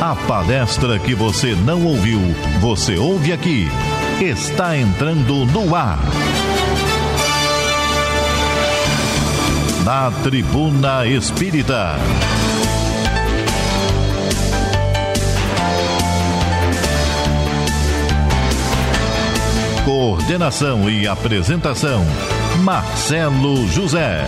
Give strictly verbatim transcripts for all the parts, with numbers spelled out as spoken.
A palestra que você não ouviu, você ouve aqui. Está entrando no ar. Na Tribuna Espírita. Coordenação e apresentação, Marcelo José.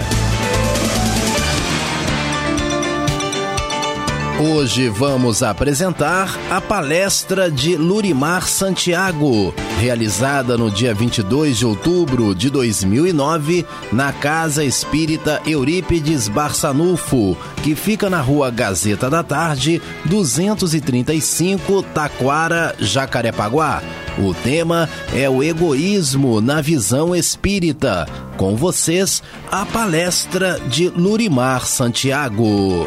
Hoje vamos apresentar a palestra de Lurimar Santiago, realizada no dia vinte e dois de outubro de dois mil e nove, na Casa Espírita Eurípides Barçanufo, que fica na Rua Gazeta da Tarde, duzentos e trinta e cinco, Taquara, Jacarepaguá. O tema é o egoísmo na visão espírita. Com vocês, a palestra de Lurimar Santiago.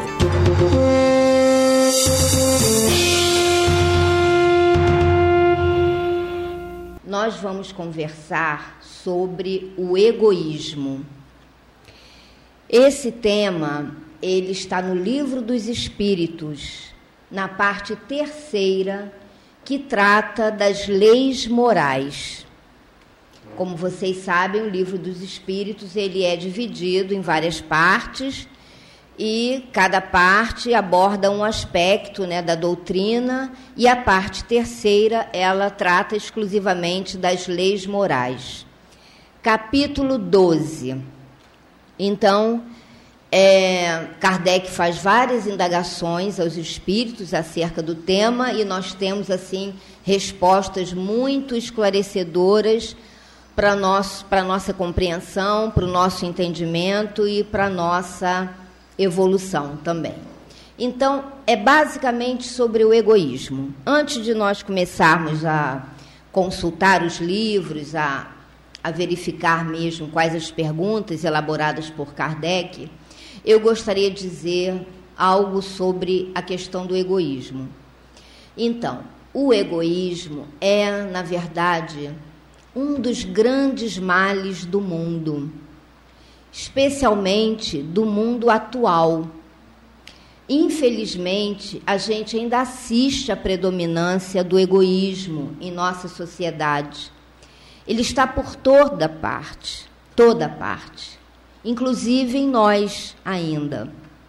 Nós vamos conversar sobre o egoísmo. Esse tema, ele está no Livro dos Espíritos, na parte terceira, que trata das leis morais. Como vocês sabem, o Livro dos Espíritos, ele é dividido em várias partes, e cada parte aborda um aspecto, né, da doutrina, e a parte terceira, ela trata exclusivamente das leis morais. Capítulo doze. Então, é, Kardec faz várias indagações aos espíritos acerca do tema, e nós temos, assim, respostas muito esclarecedoras para nós, para a nossa compreensão, para o nosso entendimento e para a nossa evolução também. Então, é basicamente sobre o egoísmo. Antes de nós começarmos a consultar os livros, a, a verificar mesmo quais as perguntas elaboradas por Kardec, eu gostaria de dizer algo sobre a questão do egoísmo. Então, o egoísmo é, na verdade, um dos grandes males do mundo, especialmente do mundo atual. Infelizmente, a gente ainda assiste à predominância do egoísmo em nossa sociedade. Ele está por toda parte, toda parte, inclusive em nós ainda.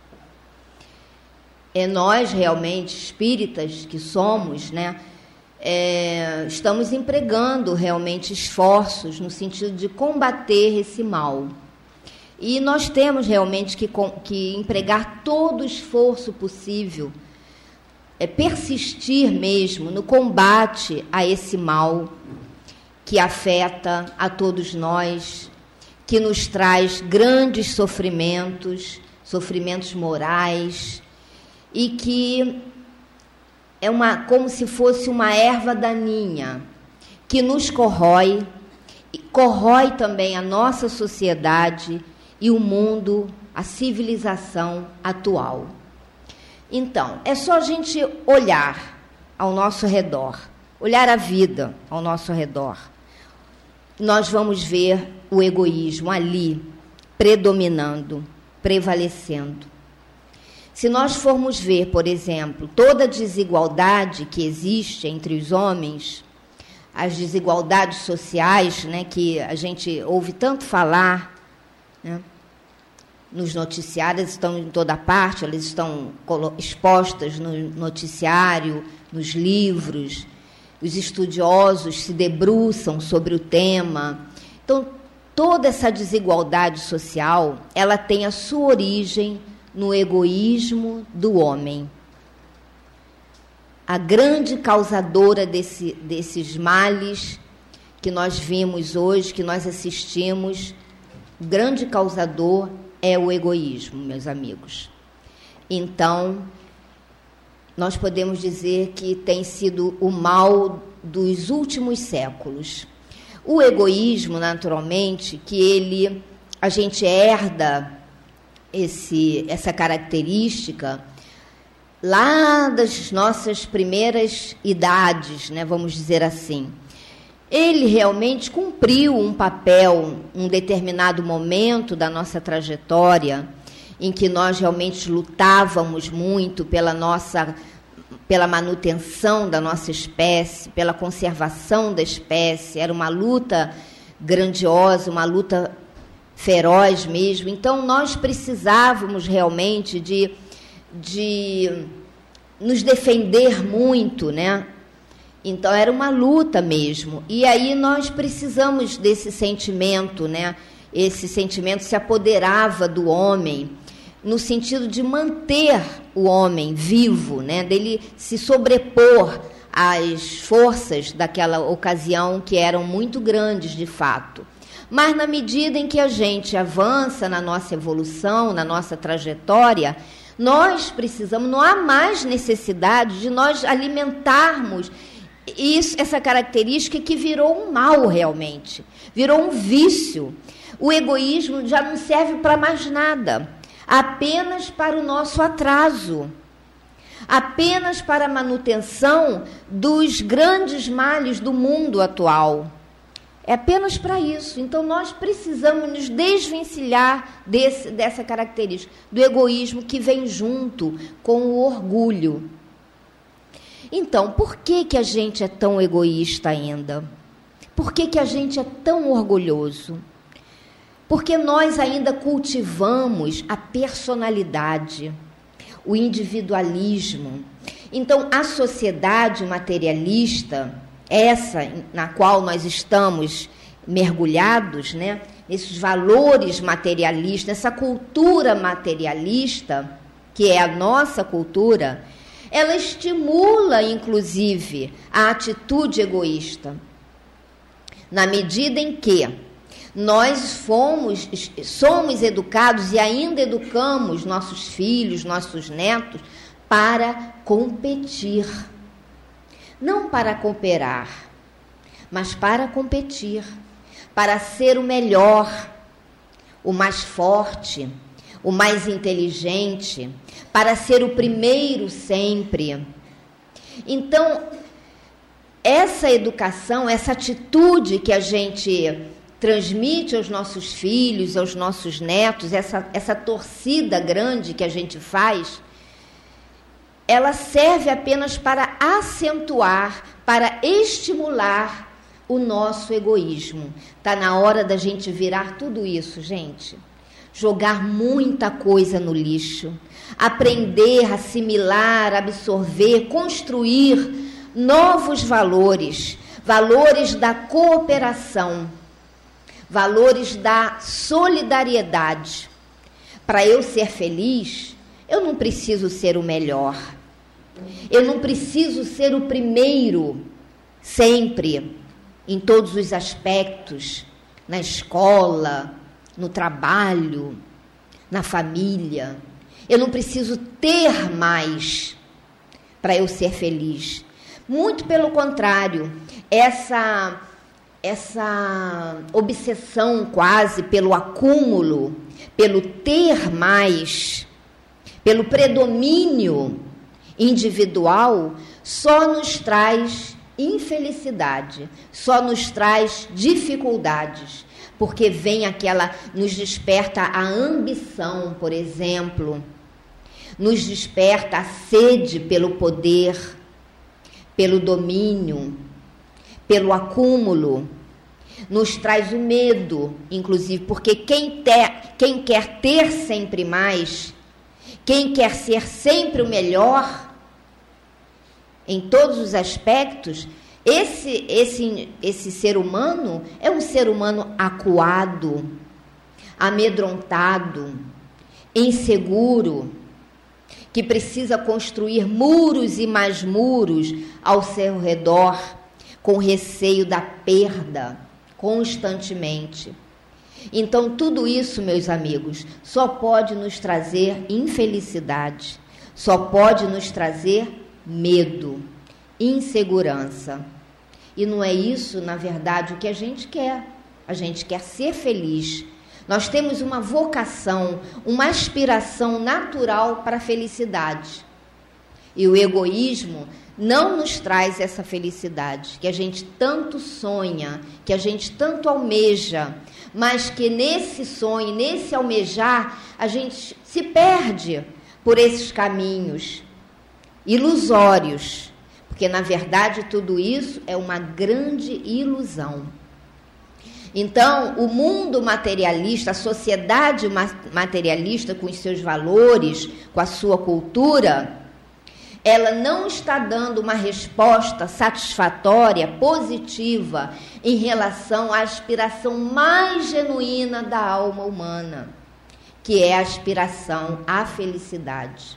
É nós, realmente, espíritas que somos, né, é, estamos empregando realmente esforços no sentido de combater esse mal. E nós temos realmente que, que empregar todo o esforço possível, é, persistir mesmo no combate a esse mal que afeta a todos nós, que nos traz grandes sofrimentos, sofrimentos morais, e que é uma, como se fosse uma erva daninha que nos corrói, e corrói também a nossa sociedade e o mundo, a civilização atual. Então, é só a gente olhar ao nosso redor, olhar a vida ao nosso redor. Nós vamos ver o egoísmo ali, predominando, prevalecendo. Se nós formos ver, por exemplo, toda a desigualdade que existe entre os homens, as desigualdades sociais, né, que a gente ouve tanto falar, né, nos noticiários, estão em toda parte, elas estão expostas no noticiário, nos livros, os estudiosos se debruçam sobre o tema. Então, toda essa desigualdade social, ela tem a sua origem no egoísmo do homem. A grande causadora desse, desses males que nós vimos hoje, que nós assistimos, o grande causador é o egoísmo, meus amigos. Então, nós podemos dizer que tem sido o mal dos últimos séculos. O egoísmo, naturalmente, que ele, a gente herda esse, essa característica lá das nossas primeiras idades, né, vamos dizer assim. Ele realmente cumpriu um papel, um determinado momento da nossa trajetória, em que nós realmente lutávamos muito pela nossa pela manutenção da nossa espécie, pela conservação da espécie. Era uma luta grandiosa, uma luta feroz mesmo. Então, nós precisávamos realmente de, de nos defender muito, né? Então, era uma luta mesmo. E aí nós precisamos desse sentimento, né? Esse sentimento se apoderava do homem, no sentido de manter o homem vivo, né? Dele se sobrepor às forças daquela ocasião, que eram muito grandes, de fato. Mas, na medida em que a gente avança na nossa evolução, na nossa trajetória, nós precisamos, não há mais necessidade de nós alimentarmos isso, essa característica que virou um mal realmente, virou um vício. O egoísmo já não serve para mais nada, apenas para o nosso atraso, apenas para a manutenção dos grandes males do mundo atual. É apenas para isso. Então, nós precisamos nos desvencilhar desse, dessa característica, do egoísmo que vem junto com o orgulho. Então, por que que a gente é tão egoísta ainda? Por que que a gente é tão orgulhoso? Porque nós ainda cultivamos a personalidade, o individualismo. Então, a sociedade materialista, essa na qual nós estamos mergulhados, né, esses valores materialistas, essa cultura materialista, que é a nossa cultura, ela estimula, inclusive, a atitude egoísta. Na medida em que nós fomos, somos educados e ainda educamos nossos filhos, nossos netos, para competir. Não para cooperar, mas para competir, para ser o melhor, o mais forte, o mais inteligente, para ser o primeiro sempre. Então, essa educação, essa atitude que a gente transmite aos nossos filhos, aos nossos netos, essa, essa torcida grande que a gente faz, ela serve apenas para acentuar, para estimular o nosso egoísmo. Está na hora da gente virar tudo isso, gente. Jogar muita coisa no lixo, aprender, assimilar, absorver, construir novos valores, valores da cooperação, valores da solidariedade. Para eu ser feliz, eu não preciso ser o melhor, eu não preciso ser o primeiro, sempre, em todos os aspectos, na escola, no trabalho, na família. Eu não preciso ter mais para eu ser feliz. Muito pelo contrário, essa, essa obsessão quase pelo acúmulo, pelo ter mais, pelo predomínio individual, só nos traz infelicidade, só nos traz dificuldades, porque vem aquela, nos desperta a ambição, por exemplo, nos desperta a sede pelo poder, pelo domínio, pelo acúmulo, nos traz o medo, inclusive, porque quem, ter, quem quer ter sempre mais, quem quer ser sempre o melhor, em todos os aspectos, esse, esse, esse ser humano é um ser humano acuado, amedrontado, inseguro, que precisa construir muros e mais muros ao seu redor, com receio da perda, constantemente. Então, tudo isso, meus amigos, só pode nos trazer infelicidade, só pode nos trazer medo, insegurança. E não é isso, na verdade, o que a gente quer. A gente quer ser feliz. Nós temos uma vocação, uma aspiração natural para a felicidade. E o egoísmo não nos traz essa felicidade, que a gente tanto sonha, que a gente tanto almeja, mas que nesse sonho, nesse almejar, a gente se perde por esses caminhos, ilusórios, porque, na verdade, tudo isso é uma grande ilusão. Então, o mundo materialista, a sociedade materialista, com os seus valores, com a sua cultura, ela não está dando uma resposta satisfatória, positiva, em relação à aspiração mais genuína da alma humana, que é a aspiração à felicidade.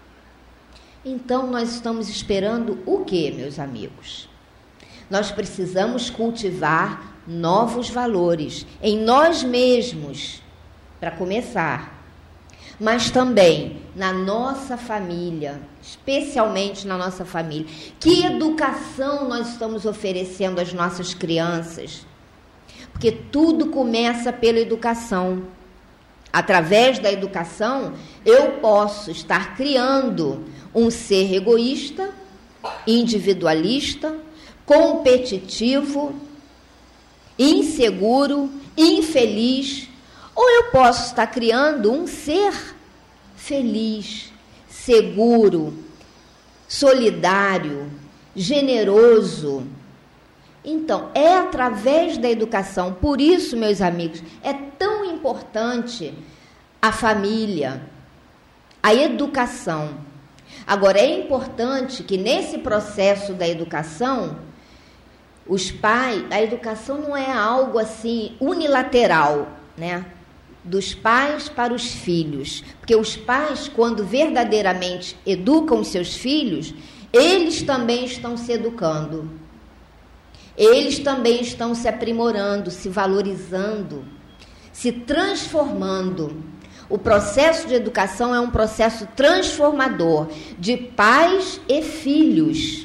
Então, nós estamos esperando o quê, meus amigos? Nós precisamos cultivar novos valores em nós mesmos, para começar, mas também na nossa família, especialmente na nossa família. Que educação nós estamos oferecendo às nossas crianças? Porque tudo começa pela educação. Através da educação, eu posso estar criando um ser egoísta, individualista, competitivo, inseguro, infeliz, ou eu posso estar criando um ser feliz, seguro, solidário, generoso. Então, é através da educação. Por isso, meus amigos, é tão importante a família, a educação. Agora, é importante que nesse processo da educação, os pais, a educação não é algo assim unilateral, né? Dos pais para os filhos. Porque os pais, quando verdadeiramente educam os seus filhos, eles também estão se educando. Eles também estão se aprimorando, se valorizando, se transformando. O processo de educação é um processo transformador de pais e filhos,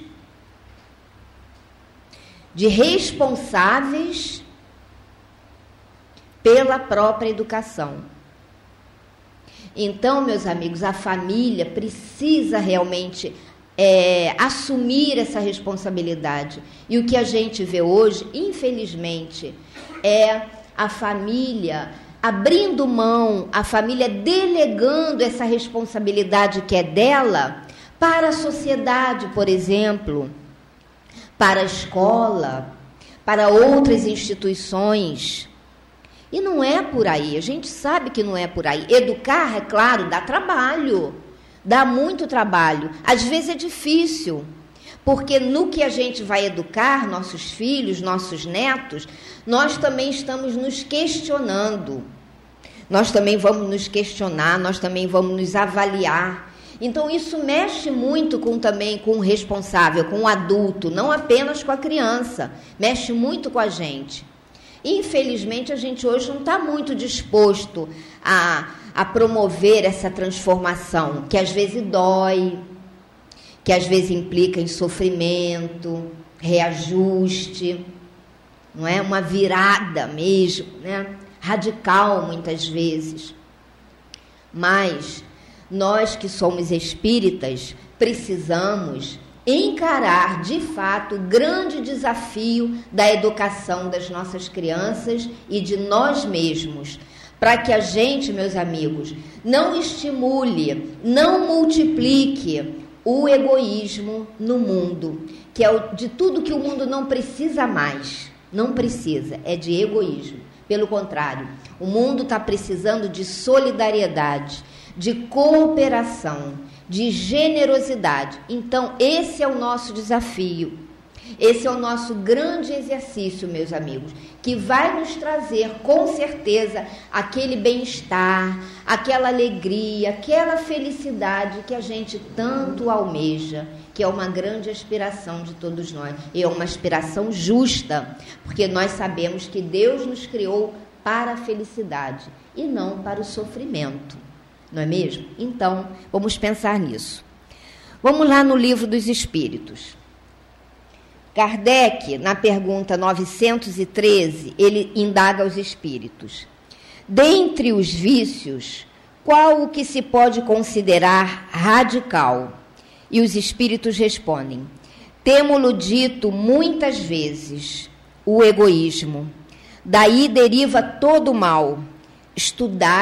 de responsáveis pela própria educação. Então, meus amigos, a família precisa realmente é, assumir essa responsabilidade. E o que a gente vê hoje, infelizmente, é a família abrindo mão, a família delegando essa responsabilidade que é dela para a sociedade, por exemplo, para a escola, para outras instituições. E não é por aí, a gente sabe que não é por aí. Educar, é claro, dá trabalho, dá muito trabalho. Às vezes é difícil, porque no que a gente vai educar nossos filhos, nossos netos, nós também estamos nos questionando. Nós também vamos nos questionar, nós também vamos nos avaliar. Então, isso mexe muito com, também com o responsável, com o adulto, não apenas com a criança. Mexe muito com a gente. Infelizmente, a gente hoje não está muito disposto a, a promover essa transformação, que às vezes dói, que às vezes implica em sofrimento, reajuste, não é? Uma virada mesmo, né? Radical muitas vezes. Mas nós que somos espíritas precisamos encarar de fato o grande desafio da educação das nossas crianças e de nós mesmos, para que a gente, meus amigos, não estimule, não multiplique o egoísmo no mundo, que é o, de tudo que o mundo não precisa mais, não precisa, é de egoísmo. Pelo contrário, o mundo está precisando de solidariedade, de cooperação, de generosidade. Então, esse é o nosso desafio. Esse é o nosso grande exercício, meus amigos, que vai nos trazer, com certeza, aquele bem-estar, aquela alegria, aquela felicidade que a gente tanto almeja, que é uma grande aspiração de todos nós. E é uma aspiração justa, porque nós sabemos que Deus nos criou para a felicidade e não para o sofrimento. Não é mesmo? Então, vamos pensar nisso. Vamos lá no Livro dos Espíritos. Kardec, na pergunta novecentos e treze, ele indaga os espíritos. Dentre os vícios, qual o que se pode considerar radical? E os espíritos respondem: temo-lo dito muitas vezes, o egoísmo. Daí deriva todo o mal. Estudai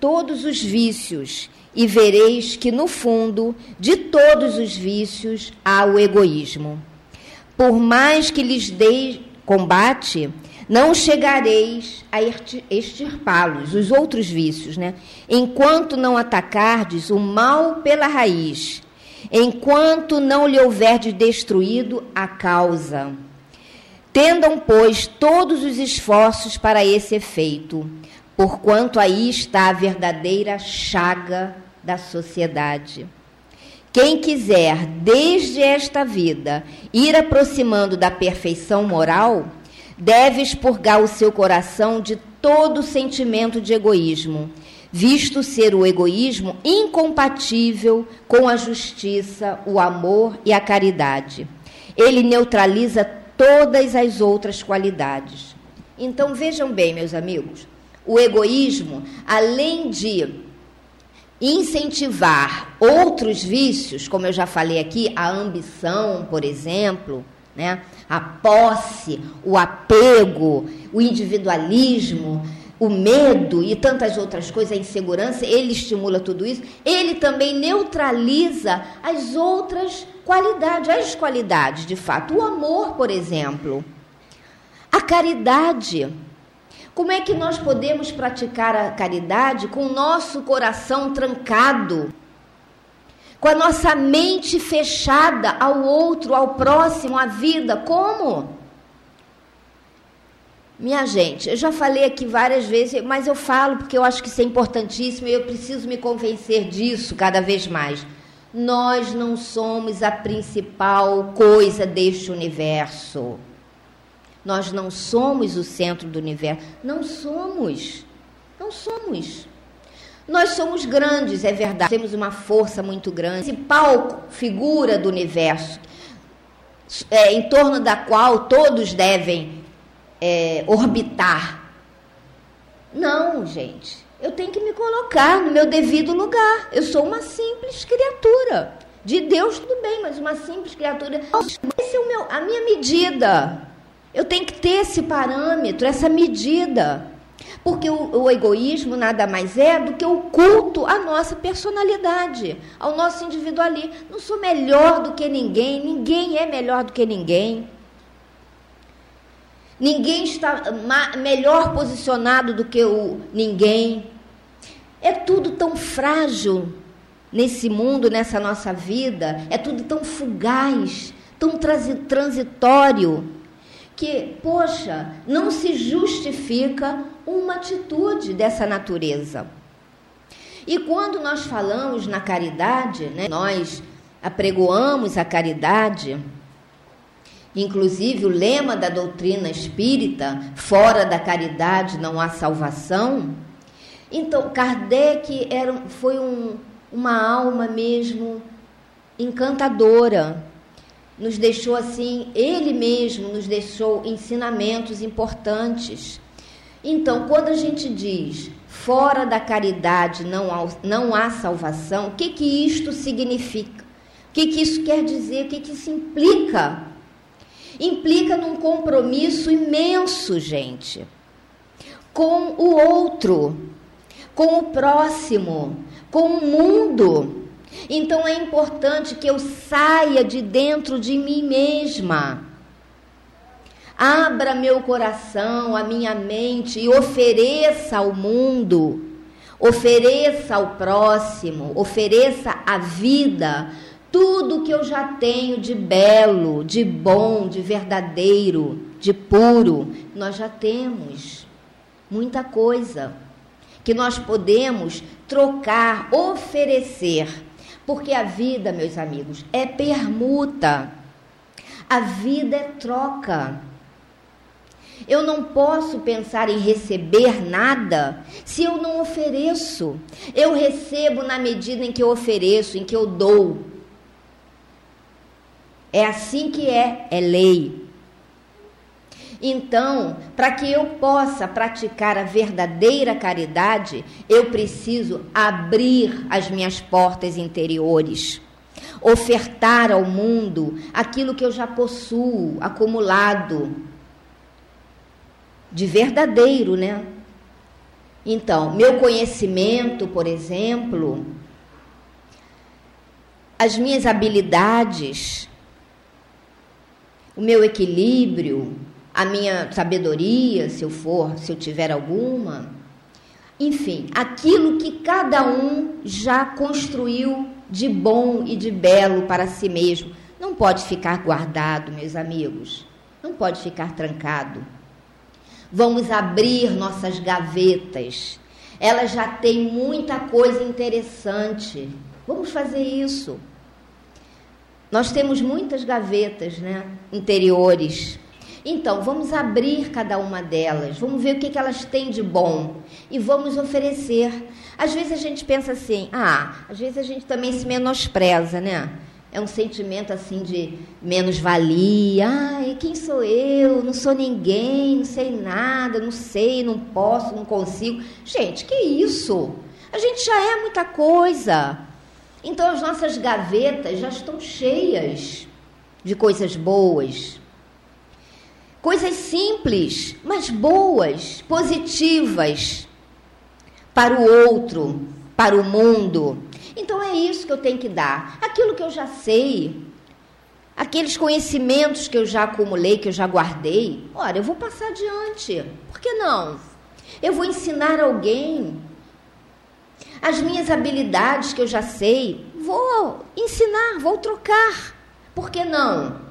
todos os vícios e vereis que, no fundo, de todos os vícios há o egoísmo. Por mais que lhes deis combate, não chegareis a extirpá-los, os outros vícios, né? Enquanto não atacardes o mal pela raiz, enquanto não lhe houverdes destruído a causa. Tendam, pois, todos os esforços para esse efeito, porquanto aí está a verdadeira chaga da sociedade. Quem quiser, desde esta vida, ir aproximando da perfeição moral, deve expurgar o seu coração de todo sentimento de egoísmo, visto ser o egoísmo incompatível com a justiça, o amor e a caridade. Ele neutraliza todas as outras qualidades. Então, vejam bem, meus amigos, o egoísmo, além de incentivar outros vícios, como eu já falei aqui, a ambição, por exemplo, né? A posse, o apego, o individualismo, o medo e tantas outras coisas, a insegurança, ele estimula tudo isso. Ele também neutraliza as outras qualidades, as qualidades, de fato. O amor, por exemplo, a caridade. Como é que nós podemos praticar a caridade com o nosso coração trancado, com a nossa mente fechada ao outro, ao próximo, à vida? Como? Minha gente, eu já falei aqui várias vezes, mas eu falo porque eu acho que isso é importantíssimo e eu preciso me convencer disso cada vez mais. Nós não somos a principal coisa deste universo. Nós não somos o centro do universo. Não somos. Não somos. Nós somos grandes, é verdade. Temos uma força muito grande. A principal figura do universo, é, em torno da qual todos devem é, orbitar. Não, gente. Eu tenho que me colocar no meu devido lugar. Eu sou uma simples criatura. De Deus, tudo bem, mas uma simples criatura. Essa é o meu, a minha medida. Eu tenho que ter esse parâmetro, essa medida. Porque o, o egoísmo nada mais é do que o culto à nossa personalidade, ao nosso individualismo. Não sou melhor do que ninguém, ninguém é melhor do que ninguém. Ninguém está ma- melhor posicionado do que o ninguém. É tudo tão frágil nesse mundo, nessa nossa vida, é tudo tão fugaz, tão transi- transitório, que, poxa, não se justifica uma atitude dessa natureza. E quando nós falamos na caridade, né, nós apregoamos a caridade, inclusive o lema da doutrina espírita, fora da caridade não há salvação. Então, Kardec era, foi um, uma alma mesmo encantadora. Nos deixou assim, ele mesmo nos deixou ensinamentos importantes. Então, quando a gente diz fora da caridade não há, não há salvação, o que, que isto significa? O que, que isso quer dizer? O que, que isso implica? Implica num compromisso imenso, gente, com o outro, com o próximo, com o mundo. Então é importante que eu saia de dentro de mim mesma, abra meu coração, a minha mente e ofereça ao mundo, ofereça ao próximo, ofereça à vida tudo que eu já tenho de belo, de bom, de verdadeiro, de puro. Nós já temos muita coisa que nós podemos trocar, oferecer. Porque a vida, meus amigos, é permuta. A vida é troca. Eu não posso pensar em receber nada se eu não ofereço. Eu recebo na medida em que eu ofereço, em que eu dou. É assim que é, é lei. Então, para que eu possa praticar a verdadeira caridade, eu preciso abrir as minhas portas interiores, ofertar ao mundo aquilo que eu já possuo, acumulado, de verdadeiro, né? Então, meu conhecimento, por exemplo, as minhas habilidades, o meu equilíbrio, a minha sabedoria, se eu for, se eu tiver alguma, enfim, aquilo que cada um já construiu de bom e de belo para si mesmo, não pode ficar guardado, meus amigos, não pode ficar trancado. Vamos abrir nossas gavetas, elas já têm muita coisa interessante, vamos fazer isso. Nós temos muitas gavetas, né, interiores. Então, vamos abrir cada uma delas, vamos ver o que, que elas têm de bom e vamos oferecer. Às vezes a gente pensa assim, ah, às vezes a gente também se menospreza, né? É um sentimento assim de menos-valia. Ai, quem sou eu? Não sou ninguém, não sei nada, não sei, não posso, não consigo. Gente, que isso? A gente já é muita coisa. Então, as nossas gavetas já estão cheias de coisas boas. Coisas simples, mas boas, positivas para o outro, para o mundo. Então, é isso que eu tenho que dar. Aquilo que eu já sei, aqueles conhecimentos que eu já acumulei, que eu já guardei, ora, eu vou passar adiante. Por que não? Eu vou ensinar alguém. As minhas habilidades que eu já sei, vou ensinar, vou trocar. Por que não?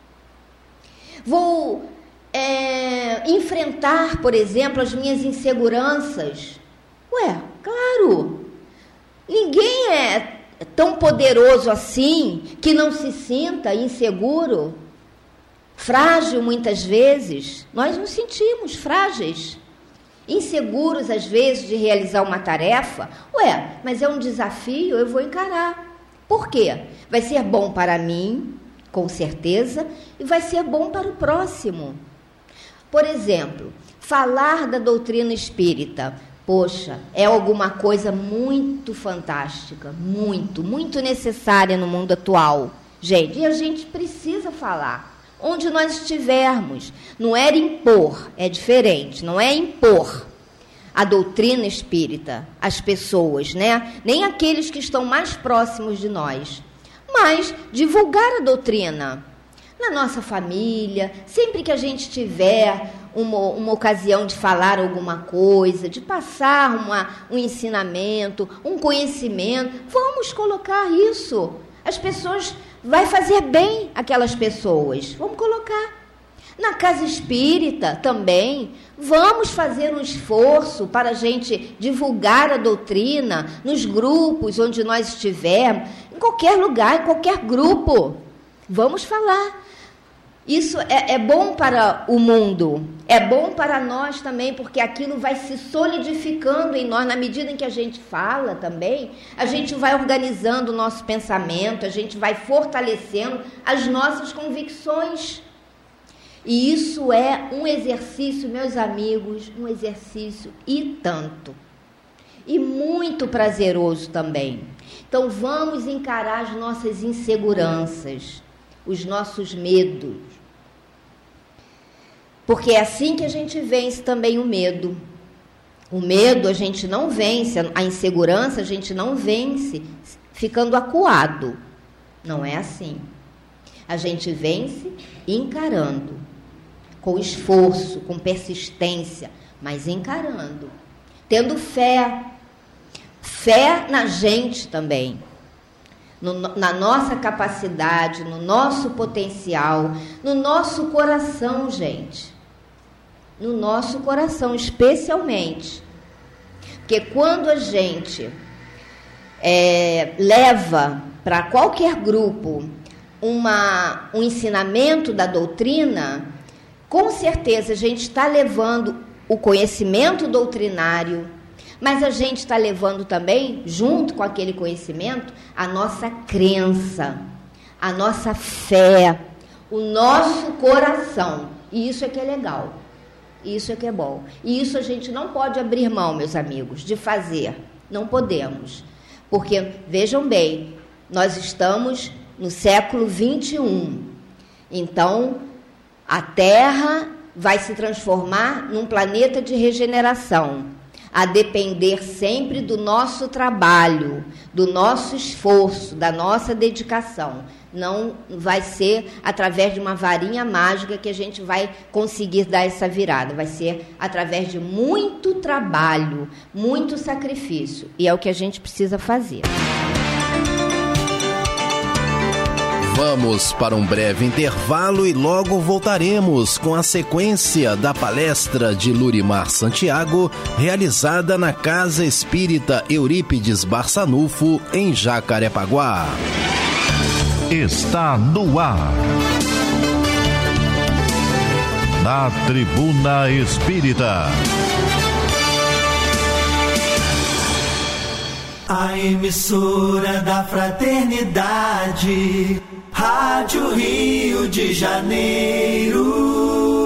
Vou é, enfrentar, por exemplo, as minhas inseguranças. Ué, claro, ninguém é tão poderoso assim que não se sinta inseguro, frágil muitas vezes. Nós nos sentimos frágeis, inseguros às vezes de realizar uma tarefa. Ué, mas é um desafio, eu vou encarar. Por quê? Vai ser bom para mim, com certeza, e vai ser bom para o próximo. Por exemplo, falar da doutrina espírita. Poxa, é alguma coisa muito fantástica, muito, muito necessária no mundo atual. Gente, e a gente precisa falar. Onde nós estivermos, não é impor, é diferente, não é impor a doutrina espírita às pessoas, né? Nem aqueles que estão mais próximos de nós, mas divulgar a doutrina na nossa família, sempre que a gente tiver uma, uma ocasião de falar alguma coisa, de passar uma, um ensinamento, um conhecimento, vamos colocar isso. As pessoas, vai fazer bem aquelas pessoas, vamos colocar. Na casa espírita também, vamos fazer um esforço para a gente divulgar a doutrina nos grupos onde nós estivermos, em qualquer lugar, em qualquer grupo. Vamos falar. Isso é, é bom para o mundo, é bom para nós também, porque aquilo vai se solidificando em nós. Na medida em que a gente fala também, a gente vai organizando o nosso pensamento, a gente vai fortalecendo as nossas convicções. E isso é um exercício, meus amigos, um exercício e tanto. E muito prazeroso também. Então, vamos encarar as nossas inseguranças, os nossos medos. Porque é assim que a gente vence também o medo. O medo a gente não vence, a insegurança a gente não vence ficando acuado. Não é assim. A gente vence encarando, com esforço, com persistência, mas encarando, tendo fé, fé na gente também, no, na nossa capacidade, no nosso potencial, no nosso coração, gente, no nosso coração especialmente, porque quando a gente é, leva para qualquer grupo uma, um ensinamento da doutrina, com certeza a gente está levando o conhecimento doutrinário, mas a gente está levando também, junto com aquele conhecimento, a nossa crença, a nossa fé, o nosso coração. E isso é que é legal, isso é que é bom. E isso a gente não pode abrir mão, meus amigos, de fazer. Não podemos. Porque, vejam bem, nós estamos no século vinte e um. Então, a Terra vai se transformar num planeta de regeneração. a depender sempre do nosso trabalho, do nosso esforço, da nossa dedicação. Não vai ser através de uma varinha mágica que a gente vai conseguir dar essa virada. Vai ser através de muito trabalho, muito sacrifício. E é o que a gente precisa fazer. Vamos para um breve intervalo e logo voltaremos com a sequência da palestra de Lurimar Santiago, realizada na Casa Espírita Eurípides Barçanufo, em Jacarepaguá. Está no ar. Na Tribuna Espírita. A emissora da fraternidade, Rádio Rio de Janeiro.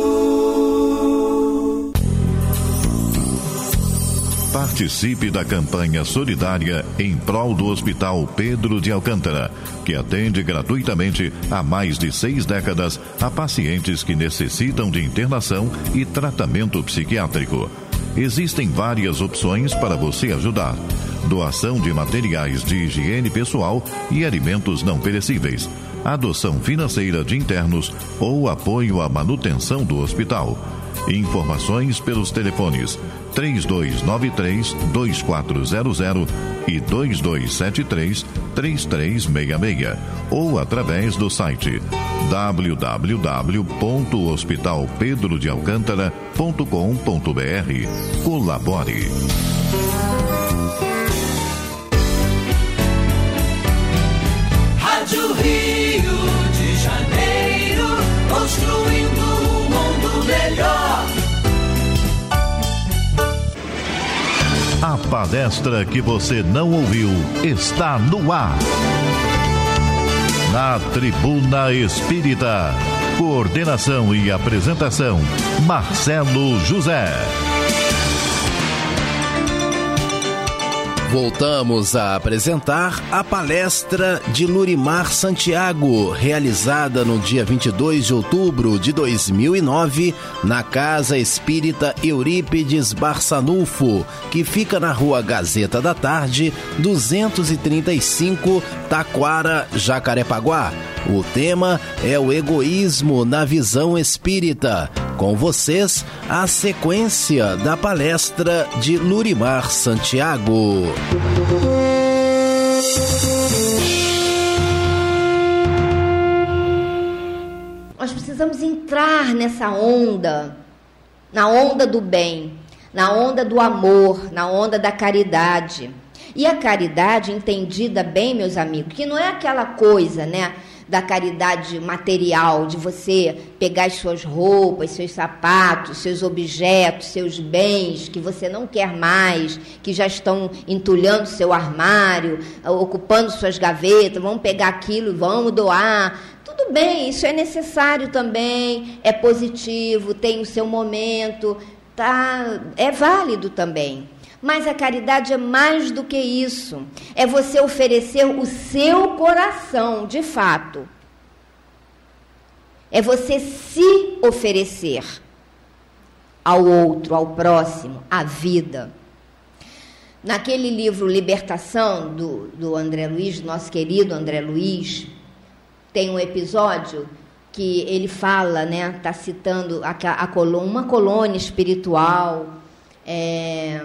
Participe da campanha solidária em prol do Hospital Pedro de Alcântara, que atende gratuitamente há mais de seis décadas a pacientes que necessitam de internação e tratamento psiquiátrico. Existem várias opções para você ajudar: doação de materiais de higiene pessoal e alimentos não perecíveis, adoção financeira de internos ou apoio à manutenção do hospital. Informações pelos telefones três dois nove três, dois quatro zero zero e dois dois sete três, três três seis seis ou através do site w w w ponto hospital pedro de alcântara ponto com ponto b r. Colabore. Rádio Rio de Janeiro, construindo um mundo melhor. A palestra que você não ouviu está no ar. Na Tribuna Espírita. Coordenação e apresentação: Marcelo José. Voltamos a apresentar a palestra de Lurimar Santiago, realizada no dia vinte e dois de outubro de dois mil e nove, na Casa Espírita Eurípides Barçanufo, que fica na Rua Gazeta da Tarde, duzentos e trinta e cinco, Taquara, Jacarepaguá. O tema é o egoísmo na visão espírita. Com vocês, a sequência da palestra de Lurimar Santiago. Nós precisamos entrar nessa onda, na onda do bem, na onda do amor, na onda da caridade. E a caridade entendida bem, meus amigos, que não é aquela coisa, né, da caridade material, de você pegar as suas roupas, seus sapatos, seus objetos, seus bens que você não quer mais, que já estão entulhando seu armário, ocupando suas gavetas, vamos pegar aquilo e vamos doar. Tudo bem, isso é necessário também, é positivo, tem o seu momento, tá, é válido também. Mas a caridade é mais do que isso. É você oferecer o seu coração, de fato. É você se oferecer ao outro, ao próximo, à vida. Naquele livro Libertação, do, do André Luiz, do nosso querido André Luiz, tem um episódio que ele fala, né, está citando a, a colô- uma colônia espiritual, é...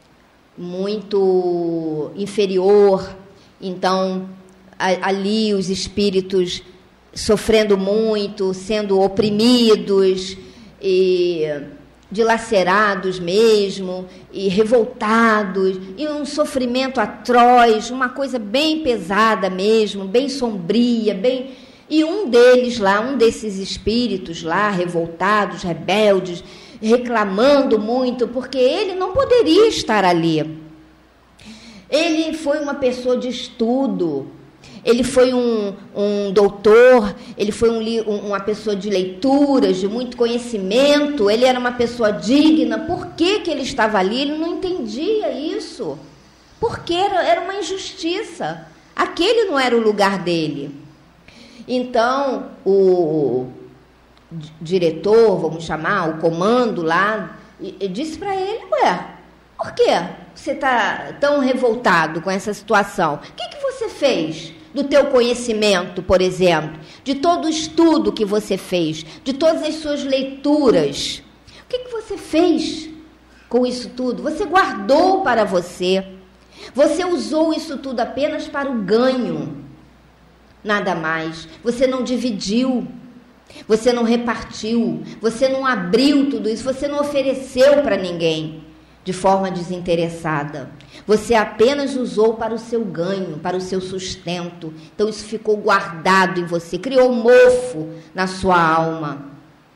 muito inferior, então a, ali os espíritos sofrendo muito, sendo oprimidos e dilacerados mesmo, e revoltados, e um sofrimento atroz, uma coisa bem pesada mesmo, bem sombria, bem... E um deles lá, um desses espíritos lá, revoltados, rebeldes, reclamando muito, porque ele não poderia estar ali. Ele foi uma pessoa de estudo, ele foi um, um doutor, ele foi um, uma pessoa de leituras, de muito conhecimento, ele era uma pessoa digna. Por que que ele estava ali? Ele não entendia isso, porque era, era uma injustiça, aquele não era o lugar dele. Então, o diretor, vamos chamar, o comando lá, disse para ele: ué, Por que você está tão revoltado com essa situação? O que, que você fez do teu conhecimento, por exemplo, de todo o estudo que você fez, de todas as suas leituras? O que, que você fez com isso tudo? Você guardou para você. Você usou isso tudo apenas para o ganho. Nada mais. Você não dividiu. Você não repartiu. Você não abriu tudo isso. Você não ofereceu para ninguém de forma desinteressada. Você apenas usou para o seu ganho, para o seu sustento. Então isso ficou guardado em você. Criou mofo na sua alma.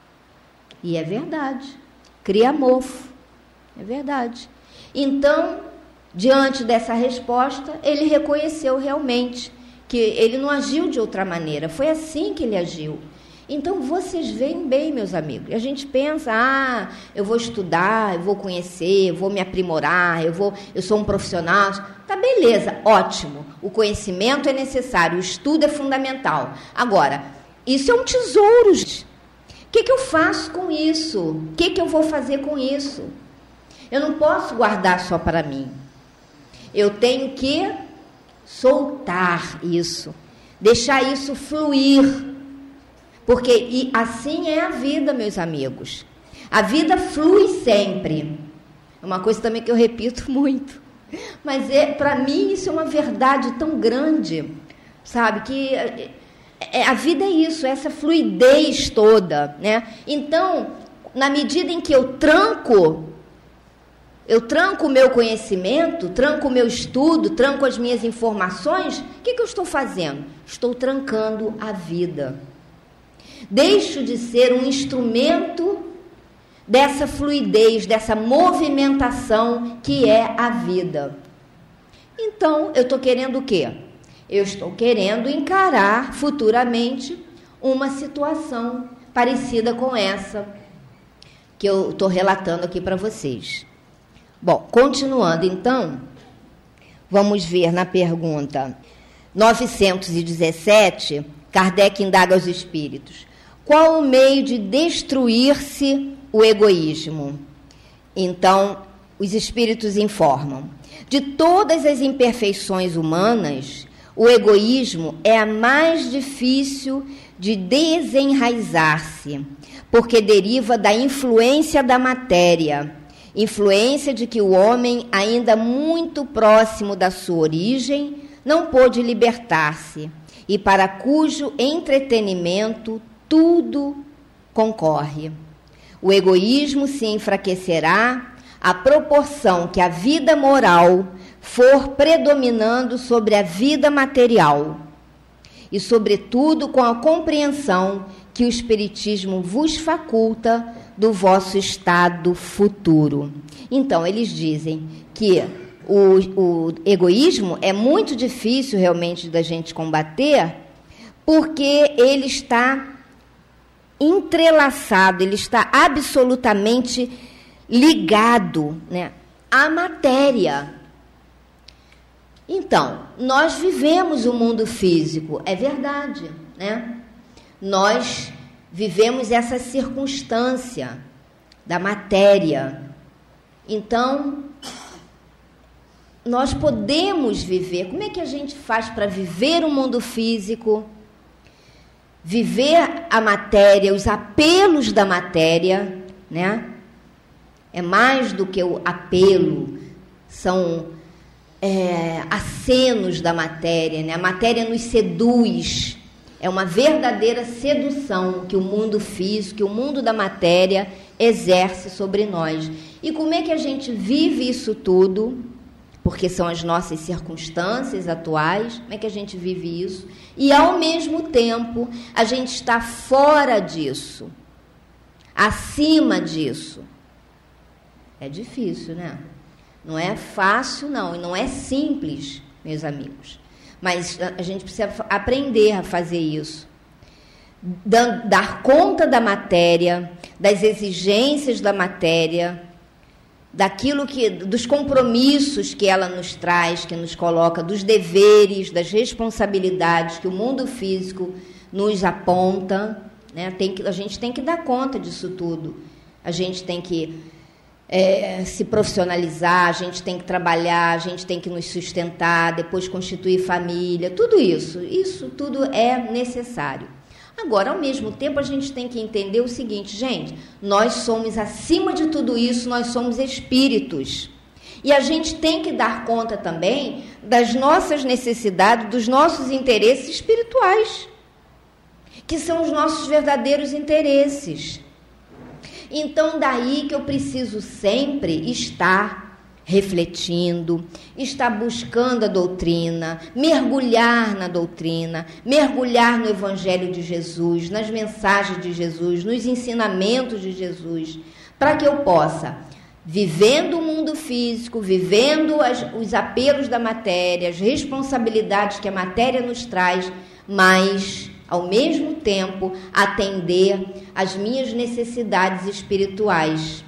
E é verdade. Cria mofo. É verdade. Então, diante dessa resposta, ele reconheceu realmente que ele não agiu de outra maneira. Foi assim que ele agiu. Então, vocês veem bem, meus amigos. A gente pensa, ah, eu vou estudar, eu vou conhecer, eu vou me aprimorar, eu, vou, eu sou um profissional. Tá, beleza, ótimo. O conhecimento é necessário, o estudo é fundamental. Agora, isso é um tesouro. O que, que eu faço com isso? O que, que eu vou fazer com isso? Eu não posso guardar só para mim. Eu tenho que soltar isso, deixar isso fluir. Porque e assim é a vida, meus amigos. A vida flui sempre. É uma coisa também que eu repito muito. Mas é, para mim isso é uma verdade tão grande, sabe? Que é, a vida é isso, essa fluidez toda, né? Então, na medida em que eu tranco, eu tranco o meu conhecimento, tranco o meu estudo, tranco as minhas informações, o que, que eu estou fazendo? Estou trancando a vida. Deixo de ser um instrumento dessa fluidez, dessa movimentação que é a vida. Então, eu estou querendo o quê? Eu estou querendo encarar futuramente uma situação parecida com essa que eu estou relatando aqui para vocês. Bom, continuando então, vamos ver na pergunta novecentos e dezessete, Kardec indaga aos espíritos: qual o meio de destruir-se o egoísmo? Então, os espíritos informam: de todas as imperfeições humanas, o egoísmo é a mais difícil de desenraizar-se, porque deriva da influência da matéria, influência de que o homem, ainda muito próximo da sua origem, não pôde libertar-se, e para cujo entretenimento tudo concorre. O egoísmo se enfraquecerá à proporção que a vida moral for predominando sobre a vida material, e, sobretudo, com a compreensão que o Espiritismo vos faculta do vosso estado futuro. Então, eles dizem que o, o egoísmo é muito difícil realmente da gente combater, porque ele está entrelaçado, ele está absolutamente ligado, né, à matéria. Então, nós vivemos o mundo físico, é verdade, né? Nós vivemos essa circunstância da matéria. Então, nós podemos viver. Como é que a gente faz para viver o mundo físico? Viver a matéria, os apelos da matéria, né? É mais do que o apelo, são é, acenos da matéria, né? A matéria nos seduz, é uma verdadeira sedução que o mundo físico, que o mundo da matéria exerce sobre nós. E como é que a gente vive isso tudo? Porque são as nossas circunstâncias atuais, como é que a gente vive isso? E, ao mesmo tempo, a gente está fora disso, acima disso. É difícil, né? Não é fácil, não, e não é simples, meus amigos. Mas a gente precisa aprender a fazer isso. Dar conta da matéria, das exigências da matéria, daquilo que, dos compromissos que ela nos traz, que nos coloca, dos deveres, das responsabilidades que o mundo físico nos aponta, né? Tem que, a gente tem que dar conta disso tudo. A gente tem que é, se profissionalizar, a gente tem que trabalhar, a gente tem que nos sustentar, depois constituir família, tudo isso, isso tudo é necessário. Agora, ao mesmo tempo, a gente tem que entender o seguinte, gente, nós somos, acima de tudo isso, nós somos espíritos. E a gente tem que dar conta também das nossas necessidades, dos nossos interesses espirituais, que são os nossos verdadeiros interesses. Então, daí que eu preciso sempre estar refletindo, estar buscando a doutrina, mergulhar na doutrina, mergulhar no Evangelho de Jesus, nas mensagens de Jesus, nos ensinamentos de Jesus, para que eu possa, vivendo o mundo físico, vivendo as, os apelos da matéria, as responsabilidades que a matéria nos traz, mas, ao mesmo tempo, atender às minhas necessidades espirituais,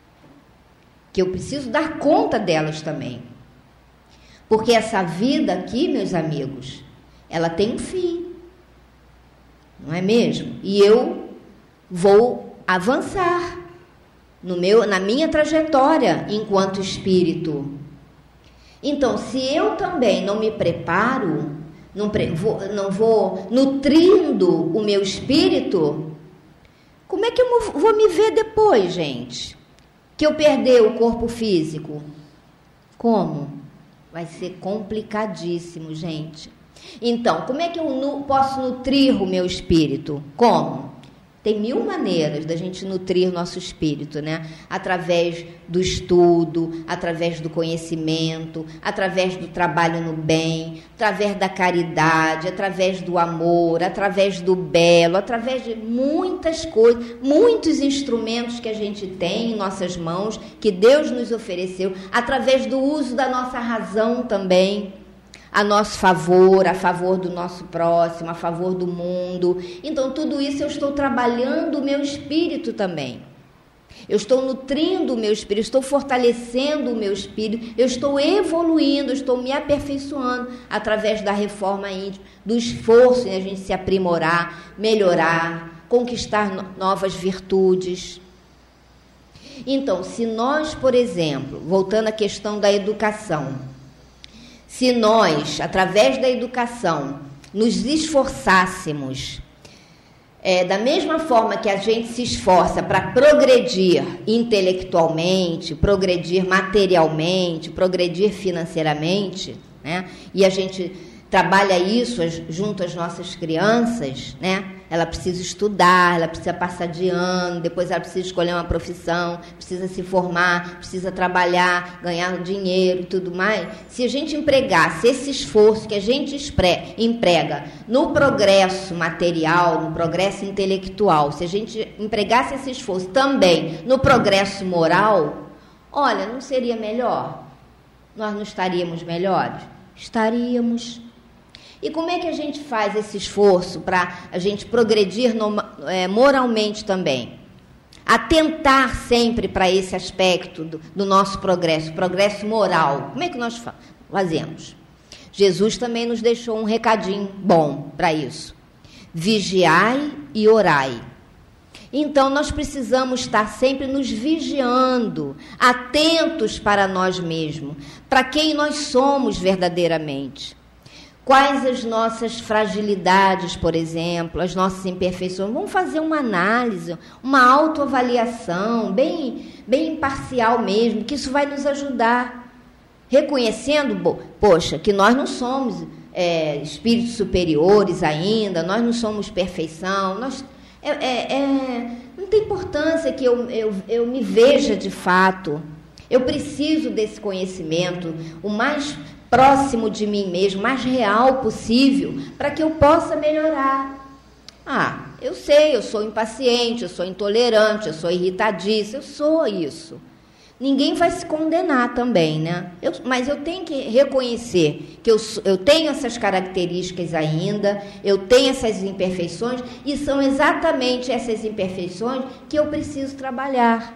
que eu preciso dar conta delas também. Porque essa vida aqui, meus amigos, ela tem um fim, não é mesmo? E eu vou avançar no meu, na minha trajetória enquanto espírito. Então, se eu também não me preparo, não, pre, vou, não vou nutrindo o meu espírito, como é que eu vou me ver depois, gente? Que eu perder o corpo físico? Como? Vai ser complicadíssimo, gente. Então, como é que eu nu- posso nutrir o meu espírito? Como? Tem mil maneiras da gente nutrir nosso espírito, né? Através do estudo, através do conhecimento, através do trabalho no bem, através da caridade, através do amor, através do belo, através de muitas coisas, muitos instrumentos que a gente tem em nossas mãos, que Deus nos ofereceu, através do uso da nossa razão também, a nosso favor, a favor do nosso próximo, a favor do mundo. Então, tudo isso eu estou trabalhando o meu espírito também. Eu estou nutrindo o meu espírito, estou fortalecendo o meu espírito, eu estou evoluindo, eu estou me aperfeiçoando através da reforma íntima, do esforço em a gente se aprimorar, melhorar, conquistar no- novas virtudes. Então, se nós, por exemplo, voltando à questão da educação, se nós, através da educação, nos esforçássemos, é, da mesma forma que a gente se esforça para progredir intelectualmente, progredir materialmente, progredir financeiramente, né? E a gente trabalha isso junto às nossas crianças, né? Ela precisa estudar, ela precisa passar de ano, depois ela precisa escolher uma profissão, precisa se formar, precisa trabalhar, ganhar dinheiro e tudo mais. Se a gente empregasse esse esforço que a gente emprega no progresso material, no progresso intelectual, se a gente empregasse esse esforço também no progresso moral, olha, não seria melhor? Nós não estaríamos melhores? Estaríamos. E como é que a gente faz esse esforço para a gente progredir no, é, moralmente também? Atentar sempre para esse aspecto do, do nosso progresso, progresso moral. Como é que nós fa- fazemos? Jesus também nos deixou um recadinho bom para isso. Vigiai e orai. Então, nós precisamos estar sempre nos vigiando, atentos para nós mesmos, para quem nós somos verdadeiramente. Quais as nossas fragilidades, por exemplo, as nossas imperfeições? Vamos fazer uma análise, uma autoavaliação, bem, bem imparcial mesmo, que isso vai nos ajudar. Reconhecendo, poxa, que nós não somos é, espíritos superiores ainda, nós não somos perfeição, nós, é, é, é, não tem importância que eu, eu, eu me veja de fato. Eu preciso desse conhecimento, o mais próximo de mim mesmo, mais real possível, para que eu possa melhorar. Ah, eu sei, eu sou impaciente, eu sou intolerante, eu sou irritadiça, eu sou isso. Ninguém vai se condenar também, né? Eu, mas eu tenho que reconhecer que eu, eu tenho essas características ainda, eu tenho essas imperfeições, e são exatamente essas imperfeições que eu preciso trabalhar.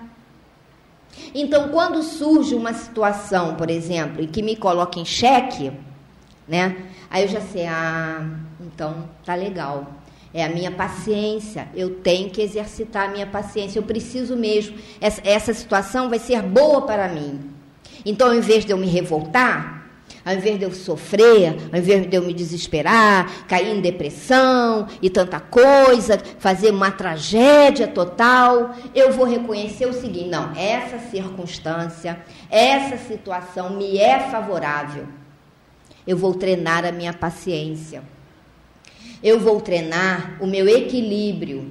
Então, quando surge uma situação, por exemplo, em que me coloca em xeque, né? Aí eu já sei, ah, então tá legal. É a minha paciência. Eu tenho que exercitar a minha paciência. Eu preciso mesmo. Essa, essa situação vai ser boa para mim. Então, ao invés de eu me revoltar, ao invés de eu sofrer, ao invés de eu me desesperar, cair em depressão e tanta coisa, fazer uma tragédia total, eu vou reconhecer o seguinte: não, essa circunstância, essa situação me é favorável. Eu vou treinar a minha paciência. Eu vou treinar o meu equilíbrio.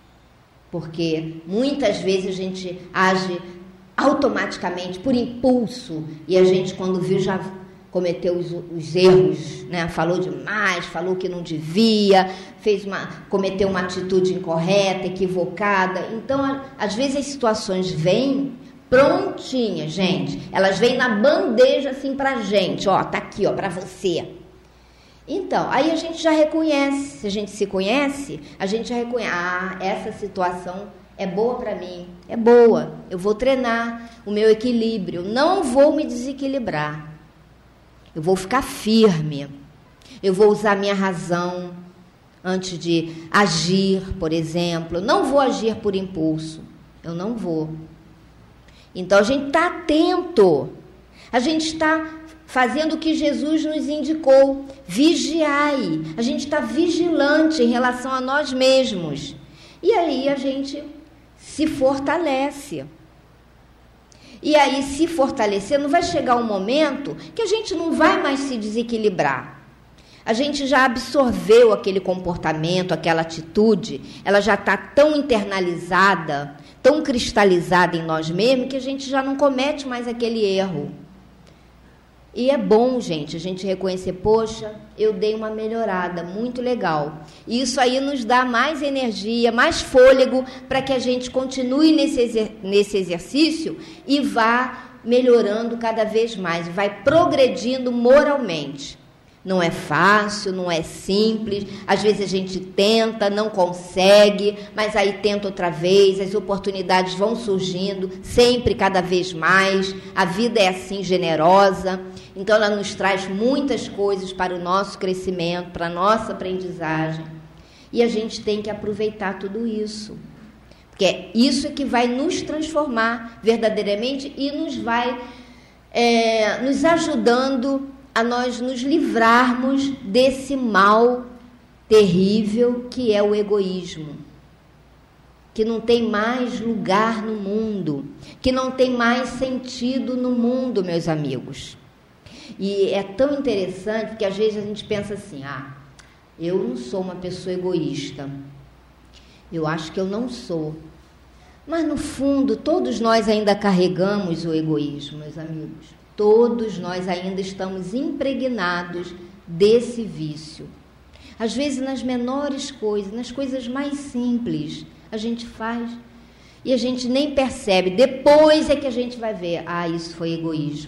Porque muitas vezes a gente age automaticamente, por impulso, e a gente, quando viu, já cometeu os, os erros, né? Falou demais, falou que não devia, fez uma, cometeu uma atitude incorreta, equivocada. Então, a, às vezes as situações vêm prontinhas, gente. Elas vêm na bandeja assim pra gente, ó, tá aqui, ó, pra você. Então, aí a gente já reconhece, se a gente se conhece, a gente já reconhece, ah, essa situação é boa para mim, é boa, eu vou treinar o meu equilíbrio, não vou me desequilibrar, eu vou ficar firme, eu vou usar minha razão antes de agir, por exemplo, não vou agir por impulso, eu não vou. Então, a gente está atento, a gente está fazendo o que Jesus nos indicou, vigiai, a gente está vigilante em relação a nós mesmos, e aí a gente se fortalece. E aí, se fortalecer, não vai chegar um momento que a gente não vai mais se desequilibrar. A gente já absorveu aquele comportamento, aquela atitude, ela já está tão internalizada, tão cristalizada em nós mesmos, que a gente já não comete mais aquele erro. E é bom, gente, a gente reconhecer, poxa, eu dei uma melhorada, muito legal. E isso aí nos dá mais energia, mais fôlego para que a gente continue nesse, exer- nesse exercício e vá melhorando cada vez mais, vai progredindo moralmente. Não é fácil, não é simples, às vezes a gente tenta, não consegue, mas aí tenta outra vez, as oportunidades vão surgindo, sempre cada vez mais, a vida é assim generosa, então ela nos traz muitas coisas para o nosso crescimento, para a nossa aprendizagem, e a gente tem que aproveitar tudo isso, porque é isso que vai nos transformar verdadeiramente e nos vai é, nos ajudando a nós nos livrarmos desse mal terrível que é o egoísmo, que não tem mais lugar no mundo, que não tem mais sentido no mundo, meus amigos. E é tão interessante, porque às vezes a gente pensa assim, ah, eu não sou uma pessoa egoísta, eu acho que eu não sou. Mas no fundo, todos nós ainda carregamos o egoísmo, meus amigos. Todos nós ainda estamos impregnados desse vício. Às vezes, nas menores coisas, nas coisas mais simples, a gente faz e a gente nem percebe. Depois é que a gente vai ver, ah, isso foi egoísmo.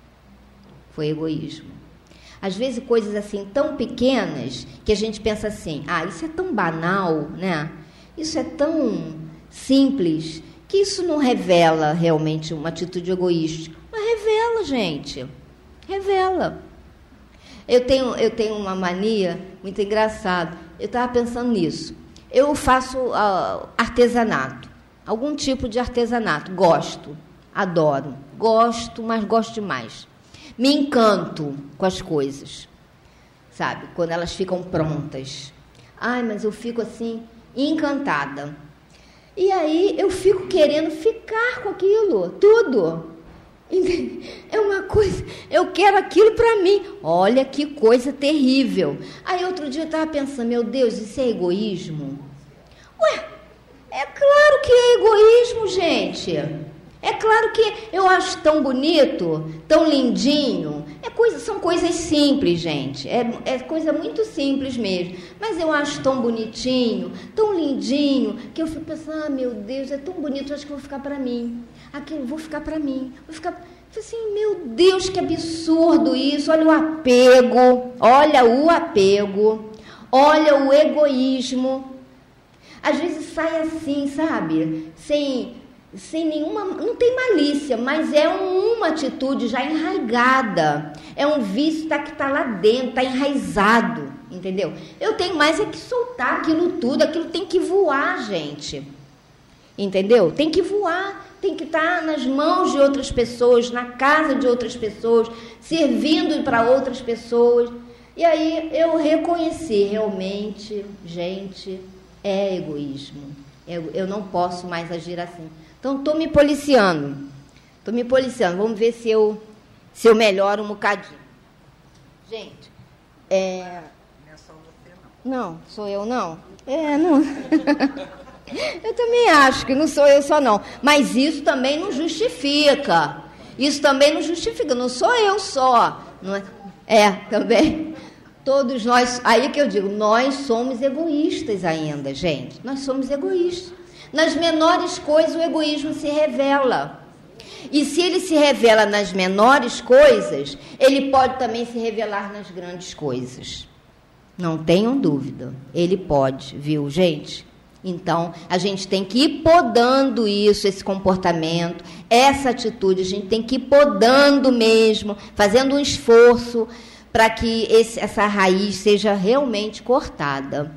Foi egoísmo. Às vezes, coisas assim tão pequenas que a gente pensa assim, ah, isso é tão banal, né? Isso é tão simples, que isso não revela realmente uma atitude egoísta. Mas revela, gente, revela. Eu tenho, eu tenho uma mania muito engraçada, eu estava pensando nisso. Eu faço uh, artesanato, algum tipo de artesanato, gosto, adoro, gosto, mas gosto demais. Me encanto com as coisas, sabe, quando elas ficam prontas. Ai, mas eu fico assim, encantada. E aí eu fico querendo ficar com aquilo, tudo. É uma coisa, eu quero aquilo para mim. Olha que coisa terrível. Aí outro dia eu estava pensando, meu Deus, isso é egoísmo? Ué, é claro que é egoísmo, gente. É claro que eu acho tão bonito, tão lindinho. É coisa, são coisas simples, gente. É, é coisa muito simples mesmo. Mas eu acho tão bonitinho, tão lindinho, que eu fico pensando, ah, meu Deus, é tão bonito, eu acho que eu vou ficar para mim. Aquilo, vou ficar para mim. Vou ficar... assim, meu Deus, que absurdo isso. Olha o apego, olha o apego, olha o egoísmo. Às vezes sai assim, sabe? Sem... sem nenhuma, não tem malícia, mas é uma atitude já enraigada, é um vício que está lá dentro, está enraizado. entendeu? Eu tenho mais é que soltar aquilo tudo, aquilo tem que voar, gente, entendeu? Tem que voar, tem que estar nas mãos de outras pessoas, na casa de outras pessoas, servindo para outras pessoas. E aí eu reconheci realmente, gente, é egoísmo. Eu, eu não posso mais agir assim. Então, estou me policiando. Estou me policiando. Vamos ver se eu, se eu melhoro um bocadinho. Gente, é... Não é só você, não. Não, sou eu, não? É, não... Eu também acho que não sou eu só, não. Mas isso também não justifica. Isso também não justifica. Não sou eu só. Não é? É, também. Todos nós... Aí que eu digo, nós somos egoístas ainda, gente. Nós somos egoístas. Nas menores coisas o egoísmo se revela. E se ele se revela nas menores coisas, ele pode também se revelar nas grandes coisas. Não tenham dúvida. Ele pode, viu, gente? Então, a gente tem que ir podando isso, esse comportamento, essa atitude, a gente tem que ir podando mesmo, fazendo um esforço para que esse, essa raiz seja realmente cortada.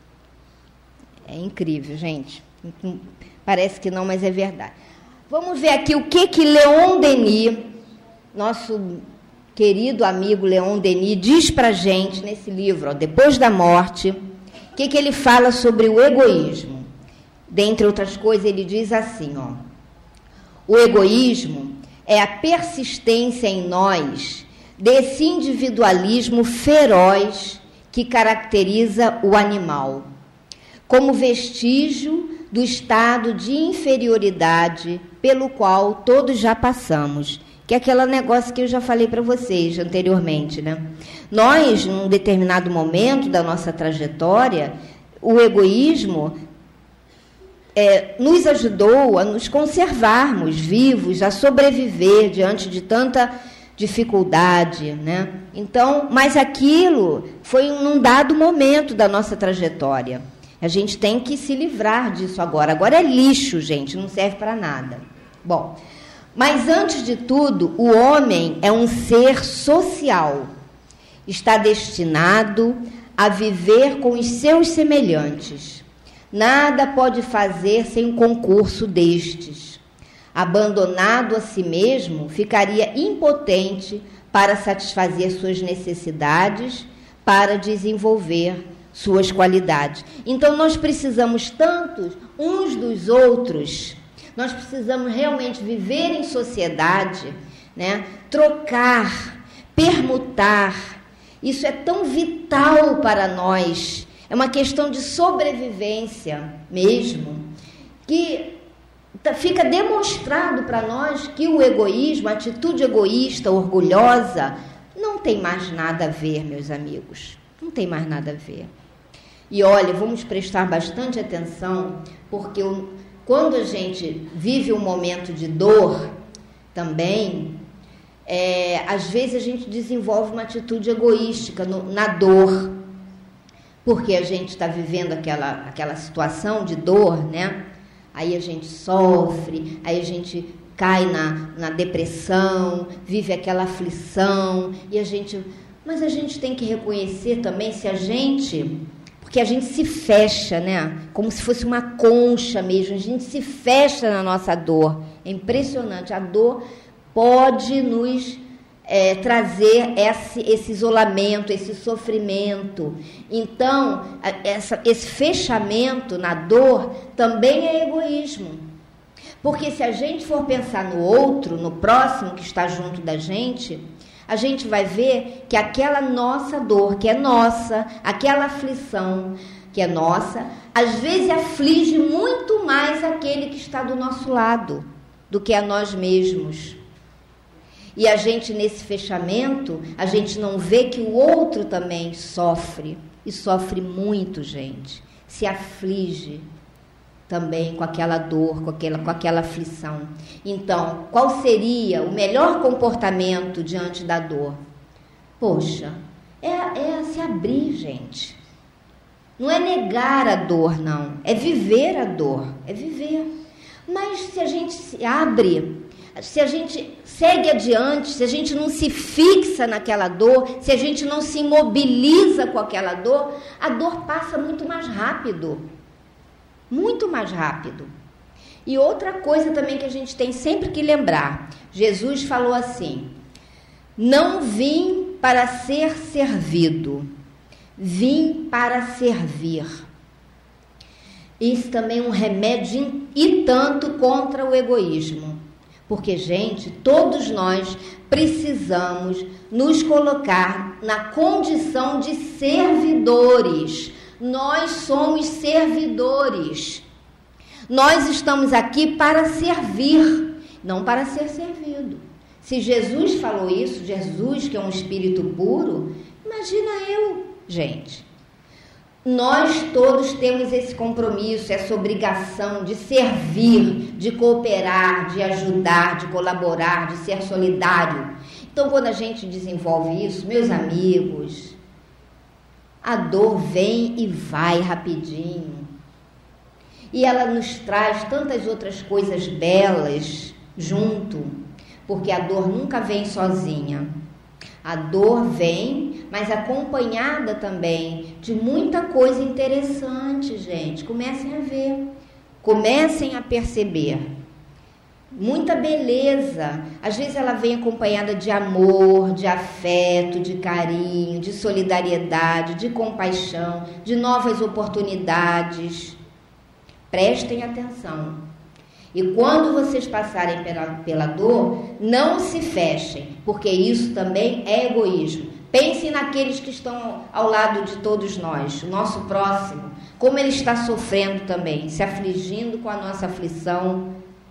É incrível, gente. Parece que não, mas é verdade. Vamos ver aqui o que que Leon Denis, nosso querido amigo Leon Denis, diz para a gente nesse livro, ó, Depois da Morte. O que que ele fala sobre o egoísmo? Dentre outras coisas, ele diz assim, ó, o egoísmo é a persistência em nós desse individualismo feroz que caracteriza o animal, como vestígio do estado de inferioridade pelo qual todos já passamos, que é aquele negócio que eu já falei para vocês anteriormente, né? Nós, num determinado momento da nossa trajetória, o egoísmo é, nos ajudou a nos conservarmos vivos, a sobreviver diante de tanta dificuldade, né? Então, mas aquilo foi num dado momento da nossa trajetória. A gente tem que se livrar disso agora. Agora é lixo, gente, não serve para nada. Bom, mas antes de tudo, o homem é um ser social. Está destinado a viver com os seus semelhantes. Nada pode fazer sem um concurso destes. Abandonado a si mesmo, ficaria impotente para satisfazer suas necessidades, para desenvolver suas qualidades. Então, nós precisamos tanto uns dos outros, nós precisamos realmente viver em sociedade, né? Trocar, permutar. Isso é tão vital para nós, é uma questão de sobrevivência mesmo, que fica demonstrado para nós que o egoísmo, a atitude egoísta, orgulhosa, não tem mais nada a ver, meus amigos, não tem mais nada a ver. E olha, vamos prestar bastante atenção, porque o, quando a gente vive um momento de dor também, é, às vezes a gente desenvolve uma atitude egoística no, na dor, porque a gente está vivendo aquela, aquela situação de dor, né? Aí a gente sofre, aí a gente cai na, na depressão, vive aquela aflição, e a gente... Mas a gente tem que reconhecer também se a gente... Porque a gente se fecha, né? Como se fosse uma concha mesmo. A gente se fecha na nossa dor. É impressionante. A dor pode nos é, trazer esse, esse isolamento, esse sofrimento. Então, essa, esse fechamento na dor também é egoísmo. Porque se a gente for pensar no outro, no próximo que está junto da gente... a gente vai ver que aquela nossa dor, que é nossa, aquela aflição que é nossa, às vezes aflige muito mais aquele que está do nosso lado do que a nós mesmos. E a gente, nesse fechamento, a gente não vê que o outro também sofre, e sofre muito, gente, se aflige também com aquela dor, com aquela, com aquela aflição. Então, qual seria o melhor comportamento diante da dor? Poxa, é, é se abrir, gente. Não é negar a dor, não. É viver a dor, é viver. Mas se a gente se abre, se a gente segue adiante, se a gente não se fixa naquela dor, se a gente não se imobiliza com aquela dor, a dor passa muito mais rápido. Muito mais rápido. E outra coisa também que a gente tem sempre que lembrar, Jesus falou assim: não vim para ser servido, vim para servir. Isso também é um remédio e tanto contra o egoísmo. Porque, gente, todos nós precisamos nos colocar na condição de servidores. Nós somos servidores. Nós estamos aqui para servir, não para ser servido. Se Jesus falou isso, Jesus que é um espírito puro, imagina eu, gente. Nós todos temos esse compromisso, essa obrigação de servir, de cooperar, de ajudar, de colaborar, de ser solidário. Então, quando a gente desenvolve isso, meus amigos, a dor vem e vai rapidinho. E ela nos traz tantas outras coisas belas junto, porque a dor nunca vem sozinha. A dor vem, mas acompanhada também de muita coisa interessante, gente. Comecem a ver, comecem a perceber. Muita beleza. Às vezes ela vem acompanhada de amor, de afeto, de carinho, de solidariedade, de compaixão, de novas oportunidades. Prestem atenção. E quando vocês passarem pela, pela dor, não se fechem, porque isso também é egoísmo. Pensem naqueles que estão ao lado de todos nós, o nosso próximo, como ele está sofrendo também, se afligindo com a nossa aflição,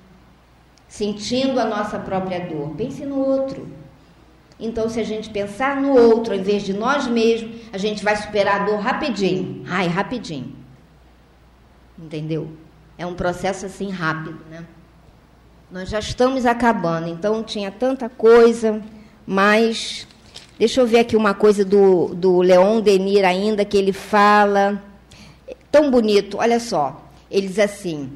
sentindo a nossa própria dor. Pense no outro. Então, se a gente pensar no outro, ao invés de nós mesmos, a gente vai superar a dor rapidinho. Ai, rapidinho. Entendeu? É um processo assim rápido, né? Nós já estamos acabando, então tinha tanta coisa, mas deixa eu ver aqui uma coisa do, do Leon Denis ainda, que ele fala, tão bonito, olha só, ele diz assim,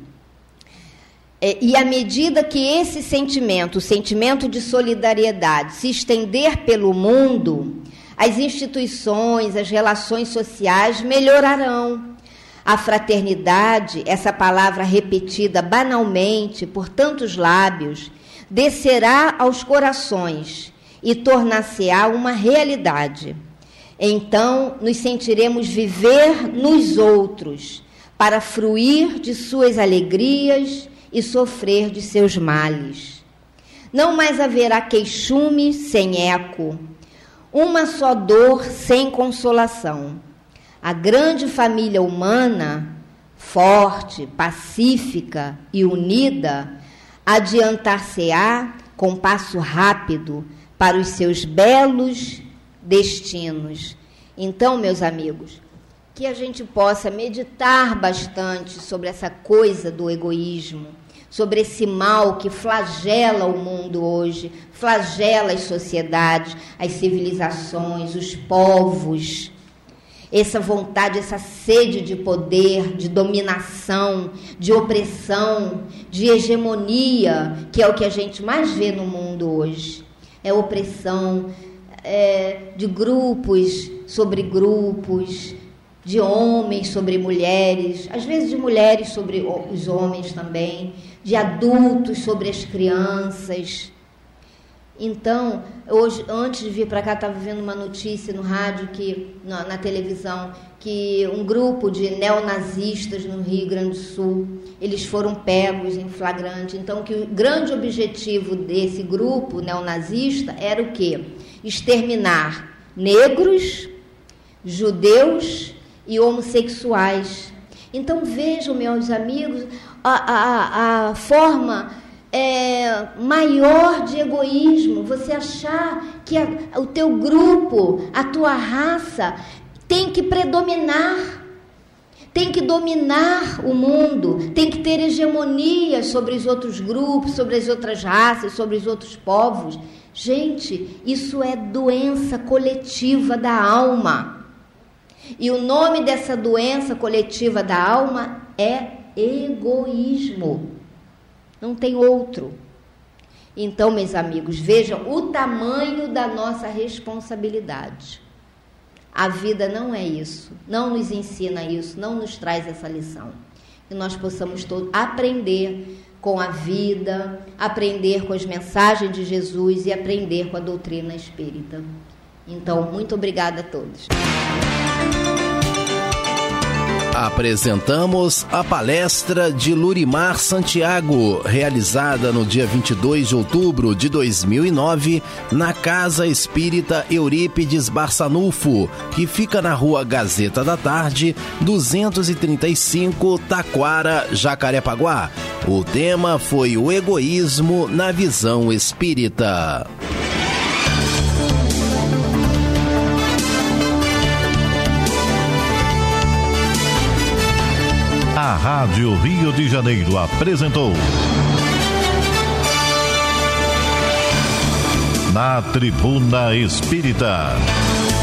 é, e à medida que esse sentimento, o sentimento de solidariedade, se estender pelo mundo, as instituições, as relações sociais melhorarão. A fraternidade, essa palavra repetida banalmente por tantos lábios, descerá aos corações e tornar-se-á uma realidade. Então, nos sentiremos viver nos outros, para fruir de suas alegrias e sofrer de seus males. Não mais haverá queixume sem eco, uma só dor sem consolação. A grande família humana, forte, pacífica e unida, adiantar-se-á com passo rápido para os seus belos destinos. Então, meus amigos, que a gente possa meditar bastante sobre essa coisa do egoísmo, sobre esse mal que flagela o mundo hoje, flagela as sociedades, as civilizações, os povos. Essa vontade, essa sede de poder, de dominação, de opressão, de hegemonia, que é o que a gente mais vê no mundo hoje. É opressão é, de grupos sobre grupos, de homens sobre mulheres, às vezes de mulheres sobre os homens também, de adultos sobre as crianças. Então, hoje, antes de vir para cá, estava vendo uma notícia no rádio, que, na, na televisão, que um grupo de neonazistas no Rio Grande do Sul, eles foram pegos em flagrante. Então, que o grande objetivo desse grupo neonazista era o quê? Exterminar negros, judeus e homossexuais. Então, vejam, meus amigos, a, a, a forma... É, maior de egoísmo, você achar que a, o teu grupo, a tua raça tem que predominar, tem que dominar o mundo, tem que ter hegemonia sobre os outros grupos, sobre as outras raças, sobre os outros povos. Gente, isso é doença coletiva da alma. E o nome dessa doença coletiva da alma é egoísmo. Não tem outro. Então, meus amigos, vejam o tamanho da nossa responsabilidade. A vida não é isso, não nos ensina isso, não nos traz essa lição. Que nós possamos todos aprender com a vida, aprender com as mensagens de Jesus e aprender com a doutrina espírita. Então, muito obrigada a todos. Apresentamos a palestra de Lurimar Santiago, realizada no dia vinte e dois de outubro de dois mil e nove, na Casa Espírita Eurípides Barçanufo, que fica na Rua Gazeta da Tarde, duzentos e trinta e cinco, Taquara, Jacarepaguá. O tema foi o egoísmo na visão espírita. A Rádio Rio de Janeiro apresentou Na Tribuna Espírita